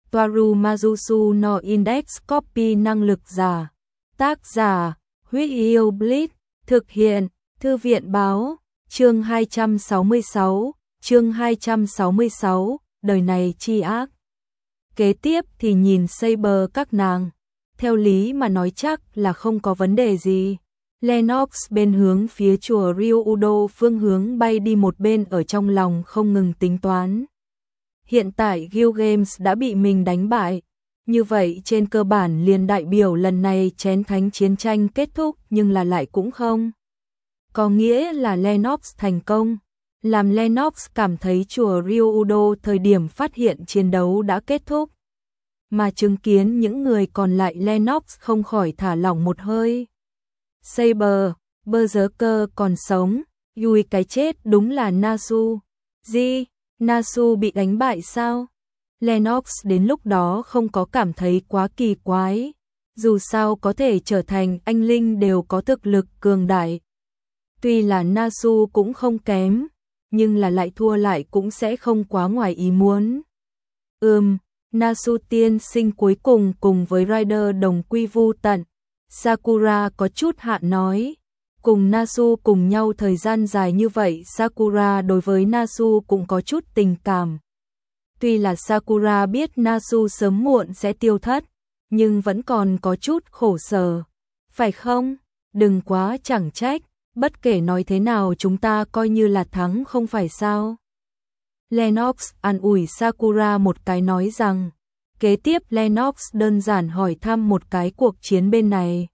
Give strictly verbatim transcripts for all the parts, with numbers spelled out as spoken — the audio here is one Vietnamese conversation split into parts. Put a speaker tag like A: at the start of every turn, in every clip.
A: Toaru Majusu no Index Copy năng lực giả. Tác giả, Huyết Yêu Blitz, thực hiện, Thư viện báo, chương hai trăm sáu mươi sáu, chương hai trăm sáu mươi sáu, đời này chi ác. Kế tiếp thì nhìn Saber các nàng, theo lý mà nói chắc là không có vấn đề gì. Lennox bên hướng phía chùa Ryudo phương hướng bay đi một bên ở trong lòng không ngừng tính toán. Hiện tại Guild Games đã bị mình đánh bại, như vậy trên cơ bản liền đại biểu lần này chén thánh chiến tranh kết thúc, nhưng là lại cũng không. Có nghĩa là Lennox thành công, làm Lennox cảm thấy chùa Ryudo thời điểm phát hiện chiến đấu đã kết thúc. Mà chứng kiến những người còn lại Lennox không khỏi thả lỏng một hơi. Saber, Berserker còn sống, Yui cái chết đúng là Nasu. Gì? Nasu bị đánh bại sao? Lennox đến lúc đó không có cảm thấy quá kỳ quái. Dù sao có thể trở thành anh linh đều có thực lực cường đại. Tuy là Nasu cũng không kém, nhưng là lại thua lại cũng sẽ không quá ngoài ý muốn. Ừm, Nasu tiên sinh cuối cùng cùng với Rider đồng quy vu tận. Sakura có chút hạn nói. Cùng Nasu cùng nhau thời gian dài như vậy, Sakura đối với Nasu cũng có chút tình cảm. Tuy là Sakura biết Nasu sớm muộn sẽ tiêu thất, nhưng vẫn còn có chút khổ sở. Phải không? Đừng quá chẳng trách, bất kể nói thế nào chúng ta coi như là thắng không phải sao? Lennox an ủi Sakura một cái nói rằng, kế tiếp Lennox đơn giản hỏi thăm một cái cuộc chiến bên này.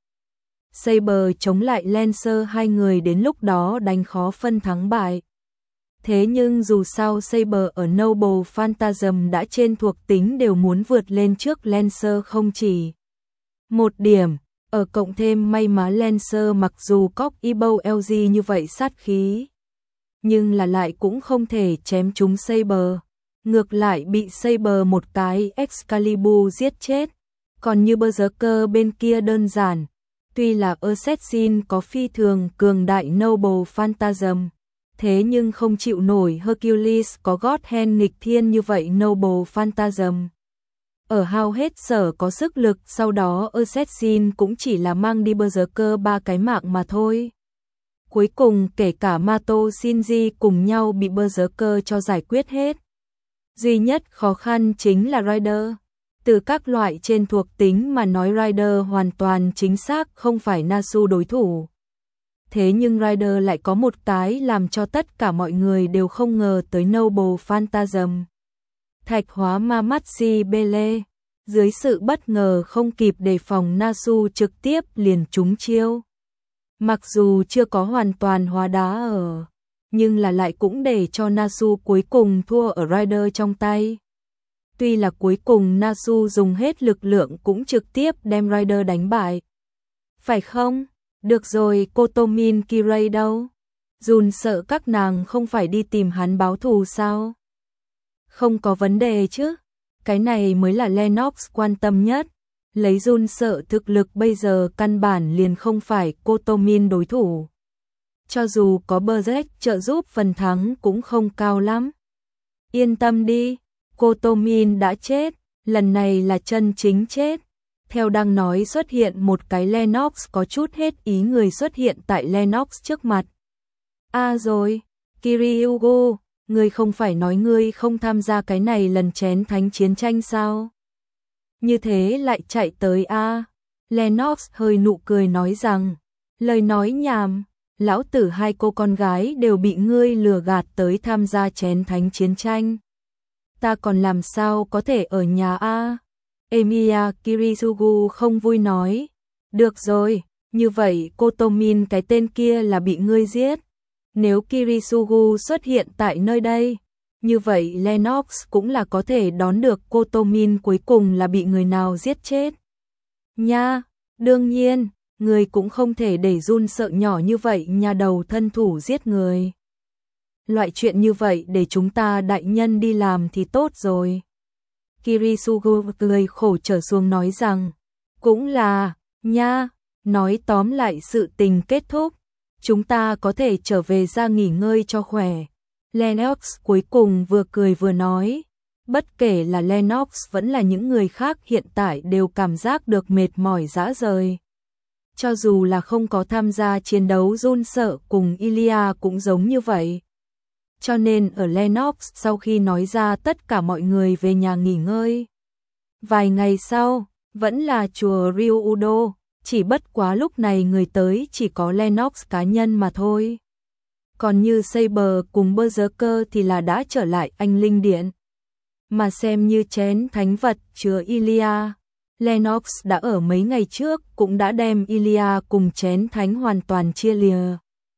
A: Saber chống lại Lancer, hai người đến lúc đó đánh khó phân thắng bại. Thế nhưng dù sao Saber ở Noble Phantasm đã trên thuộc tính đều muốn vượt lên trước Lancer không chỉ một điểm, ở cộng thêm may mắn Lancer mặc dù có Ebo lờ giê như vậy sát khí, nhưng là lại cũng không thể chém trúng Saber. Ngược lại bị Saber một cái Excalibur giết chết. Còn như Berserker bên kia đơn giản, tuy là Assassin có phi thường cường đại Noble Phantasm, thế nhưng không chịu nổi Hercules có God Hand nghịch thiên như vậy Noble Phantasm. Ở hao hết sở có sức lực, sau đó Assassin cũng chỉ là mang đi Berserker ba cái mạng mà thôi. Cuối cùng kể cả Mato Shinji cùng nhau bị Berserker cho giải quyết hết. Duy nhất khó khăn chính là Rider. Từ các loại trên thuộc tính mà nói Rider hoàn toàn chính xác không phải Nasu đối thủ. Thế nhưng Rider lại có một cái làm cho tất cả mọi người đều không ngờ tới Noble Phantasm. Thạch hóa Mamatsi Bele. Dưới sự bất ngờ không kịp đề phòng, Nasu trực tiếp liền trúng chiêu. Mặc dù chưa có hoàn toàn hóa đá ở, nhưng là lại cũng để cho Nasu cuối cùng thua ở Rider trong tay. Tuy là cuối cùng Nasu dùng hết lực lượng cũng trực tiếp đem Rider đánh bại. Phải không? Được rồi, Kotomin Kirei đâu? Jun sợ các nàng không phải đi tìm hắn báo thù sao? Không có vấn đề chứ? Cái này mới là Lennox quan tâm nhất. Lấy Jun sợ thực lực bây giờ căn bản liền không phải Kotomin đối thủ. Cho dù có Berserk trợ giúp phần thắng cũng không cao lắm. Yên tâm đi, Kotomin đã chết, lần này là chân chính chết. Theo đang nói xuất hiện một cái Lennox có chút hết ý người xuất hiện tại Lennox trước mặt. À rồi, Kiryugu, ngươi không phải nói ngươi không tham gia cái này lần chén thánh chiến tranh sao? Như thế lại chạy tới a à? Lennox hơi nụ cười nói rằng, lời nói nhảm, lão tử hai cô con gái đều bị ngươi lừa gạt tới tham gia chén thánh chiến tranh. Ta còn làm sao có thể ở nhà a à? Emiya Kirisugu không vui nói, được rồi, như vậy Kotomin cái tên kia là bị ngươi giết. Nếu Kirisugu xuất hiện tại nơi đây, như vậy Lennox cũng là có thể đoán được Kotomin cuối cùng là bị người nào giết chết. Nha, đương nhiên, người cũng không thể để Jun sợ nhỏ như vậy nhà đầu thân thủ giết người. Loại chuyện như vậy để chúng ta đại nhân đi làm thì tốt rồi. Kirisugu cười khổ trở xuống nói rằng, cũng là, nha, nói tóm lại sự tình kết thúc, chúng ta có thể trở về ra nghỉ ngơi cho khỏe. Lennox cuối cùng vừa cười vừa nói, Bất kể là Lennox vẫn là những người khác hiện tại đều cảm giác được mệt mỏi rã rời. Cho dù là không có tham gia chiến đấu run sợ cùng Ilya cũng giống như vậy. Cho nên ở Lennox sau khi nói ra tất cả mọi người về nhà nghỉ ngơi. Vài ngày sau, vẫn là chùa Ryudo, chỉ bất quá lúc này người tới chỉ có Lennox cá nhân mà thôi. Còn như Saber cùng Berserker thì là đã trở lại anh linh điện. Mà xem như chén thánh vật chứa Ilya, Lennox đã ở mấy ngày trước cũng đã đem Ilya cùng chén thánh hoàn toàn chia lìa.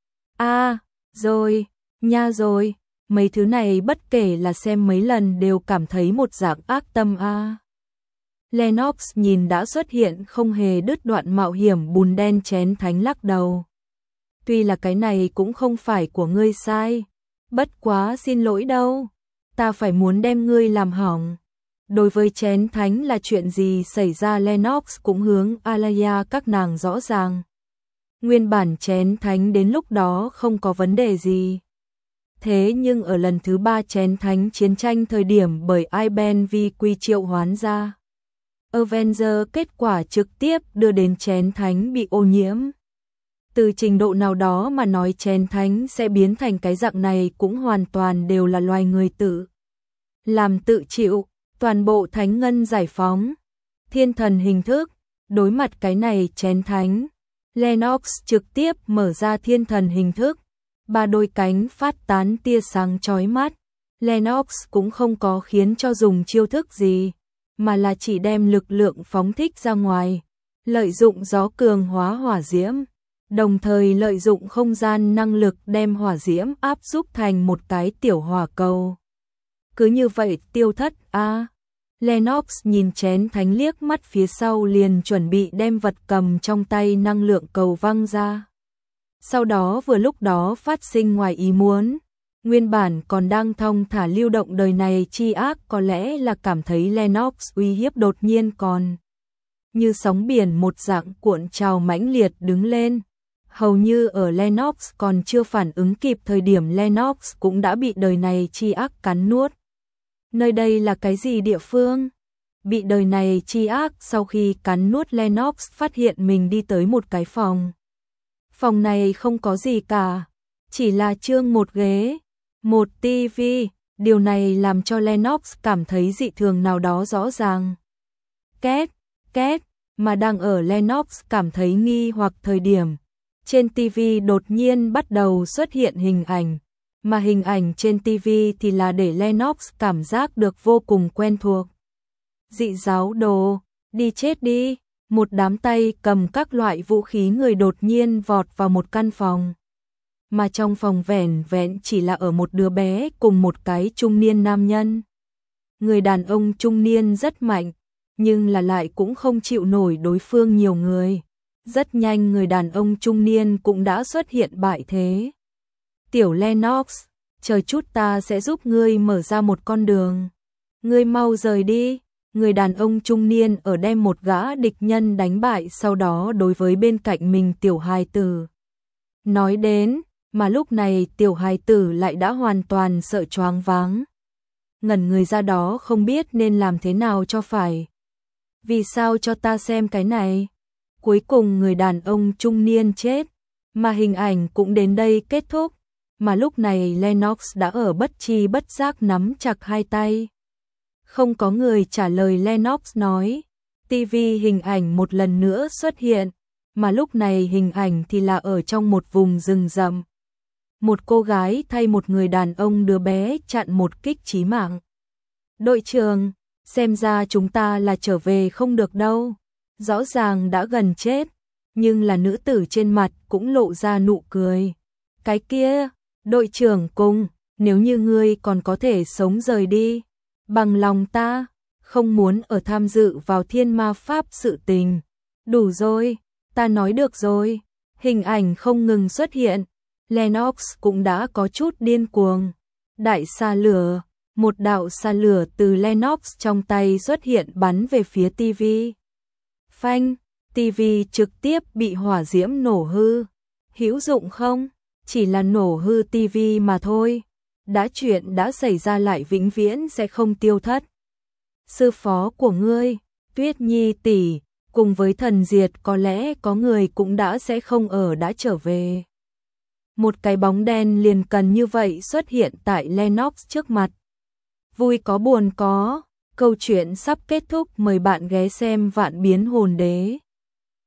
A: À, rồi, nha rồi, mấy thứ này bất kể là xem mấy lần đều cảm thấy một dạng ác tâm a. À. Lennox nhìn đã xuất hiện không hề đứt đoạn mạo hiểm bùn đen chén thánh lắc đầu. Tuy là cái này cũng không phải của ngươi sai, bất quá xin lỗi đâu, ta phải muốn đem ngươi làm hỏng. Đối với chén thánh là chuyện gì xảy ra Lennox cũng hướng Alaya các nàng rõ ràng. Nguyên bản chén thánh đến lúc đó không có vấn đề gì. Thế nhưng ở lần thứ ba chén thánh chiến tranh thời điểm bởi Iben Vi quy triệu hoán ra, Avenger kết quả trực tiếp đưa đến chén thánh bị ô nhiễm. Từ trình độ nào đó mà nói chén thánh sẽ biến thành cái dạng này cũng hoàn toàn đều là loài người tự làm tự chịu, toàn bộ thánh ngân giải phóng, thiên thần hình thức, đối mặt cái này chén thánh, Lennox trực tiếp mở ra thiên thần hình thức, ba đôi cánh phát tán tia sáng chói mắt, Lennox cũng không có khiến cho dùng chiêu thức gì, mà là chỉ đem lực lượng phóng thích ra ngoài, lợi dụng gió cường hóa hỏa diễm, đồng thời lợi dụng không gian năng lực đem hỏa diễm áp xúc thành một cái tiểu hỏa cầu. Cứ như vậy tiêu thất a. À. Lennox nhìn chén thánh liếc mắt phía sau liền chuẩn bị đem vật cầm trong tay năng lượng cầu văng ra. Sau đó vừa lúc đó phát sinh ngoài ý muốn, nguyên bản còn đang thong thả lưu động đời này chi ác có lẽ là cảm thấy Lennox uy hiếp đột nhiên còn như sóng biển một dạng cuộn trào mãnh liệt đứng lên. Hầu như ở Lennox còn chưa phản ứng kịp thời điểm Lennox cũng đã bị đời này chi ác cắn nuốt. Nơi đây là cái gì địa phương? Bị đời này chi ác sau khi cắn nuốt Lennox phát hiện mình đi tới một cái phòng. Phòng này không có gì cả, chỉ là trương một ghế, một tivi, điều này làm cho Lennox cảm thấy dị thường nào đó rõ ràng. Két, két, mà đang ở Lennox cảm thấy nghi hoặc thời điểm, trên tivi đột nhiên bắt đầu xuất hiện hình ảnh, mà hình ảnh trên tivi thì là để Lennox cảm giác được vô cùng quen thuộc. Dị giáo đồ, đi chết đi, một đám tay cầm các loại vũ khí người đột nhiên vọt vào một căn phòng. Mà trong phòng vẻn vẹn chỉ là ở một đứa bé cùng một cái trung niên nam nhân. Người đàn ông trung niên rất mạnh, nhưng là lại cũng không chịu nổi đối phương nhiều người. Rất nhanh người đàn ông trung niên cũng đã xuất hiện bại thế. Tiểu Lennox, chờ chút ta sẽ giúp ngươi mở ra một con đường. Ngươi mau rời đi. Người đàn ông trung niên ở đem một gã địch nhân đánh bại sau đó đối với bên cạnh mình tiểu hài tử. Nói đến, mà lúc này tiểu hài tử lại đã hoàn toàn sợ choáng váng. Ngẩn người ra đó không biết nên làm thế nào cho phải. Vì sao cho ta xem cái này? Cuối cùng người đàn ông trung niên chết, mà hình ảnh cũng đến đây kết thúc, mà lúc này Lennox đã ở bất tri bất giác nắm chặt hai tay. Không có người trả lời Lennox nói, tivi hình ảnh một lần nữa xuất hiện, mà lúc này hình ảnh thì là ở trong một vùng rừng rậm. Một cô gái thay một người đàn ông đứa bé chặn một kích chí mạng. Đội trưởng, xem ra chúng ta là trở về không được đâu. Rõ ràng đã gần chết, nhưng là nữ tử trên mặt cũng lộ ra nụ cười. Cái kia, đội trưởng cùng, nếu như ngươi còn có thể sống rời đi, bằng lòng ta, không muốn ở tham dự vào thiên ma pháp sự tình. Đủ rồi, ta nói được rồi. Hình ảnh không ngừng xuất hiện, Lennox cũng đã có chút điên cuồng. Đại sa lửa, một đạo sa lửa từ Lennox trong tay xuất hiện bắn về phía tivi. Phanh, tivi trực tiếp bị hỏa diễm nổ hư. Hữu dụng không? Chỉ là nổ hư tivi mà thôi. đã chuyện đã xảy ra lại vĩnh viễn sẽ không tiêu thất. Sư phó của ngươi, Tuyết Nhi tỷ, cùng với thần diệt có lẽ có người cũng đã sẽ không ở đã trở về. Một cái bóng đen liền cần như vậy xuất hiện tại Lennox trước mặt. Vui có buồn có, câu chuyện sắp kết thúc, mời bạn ghé xem Vạn Biến Hồn Đế.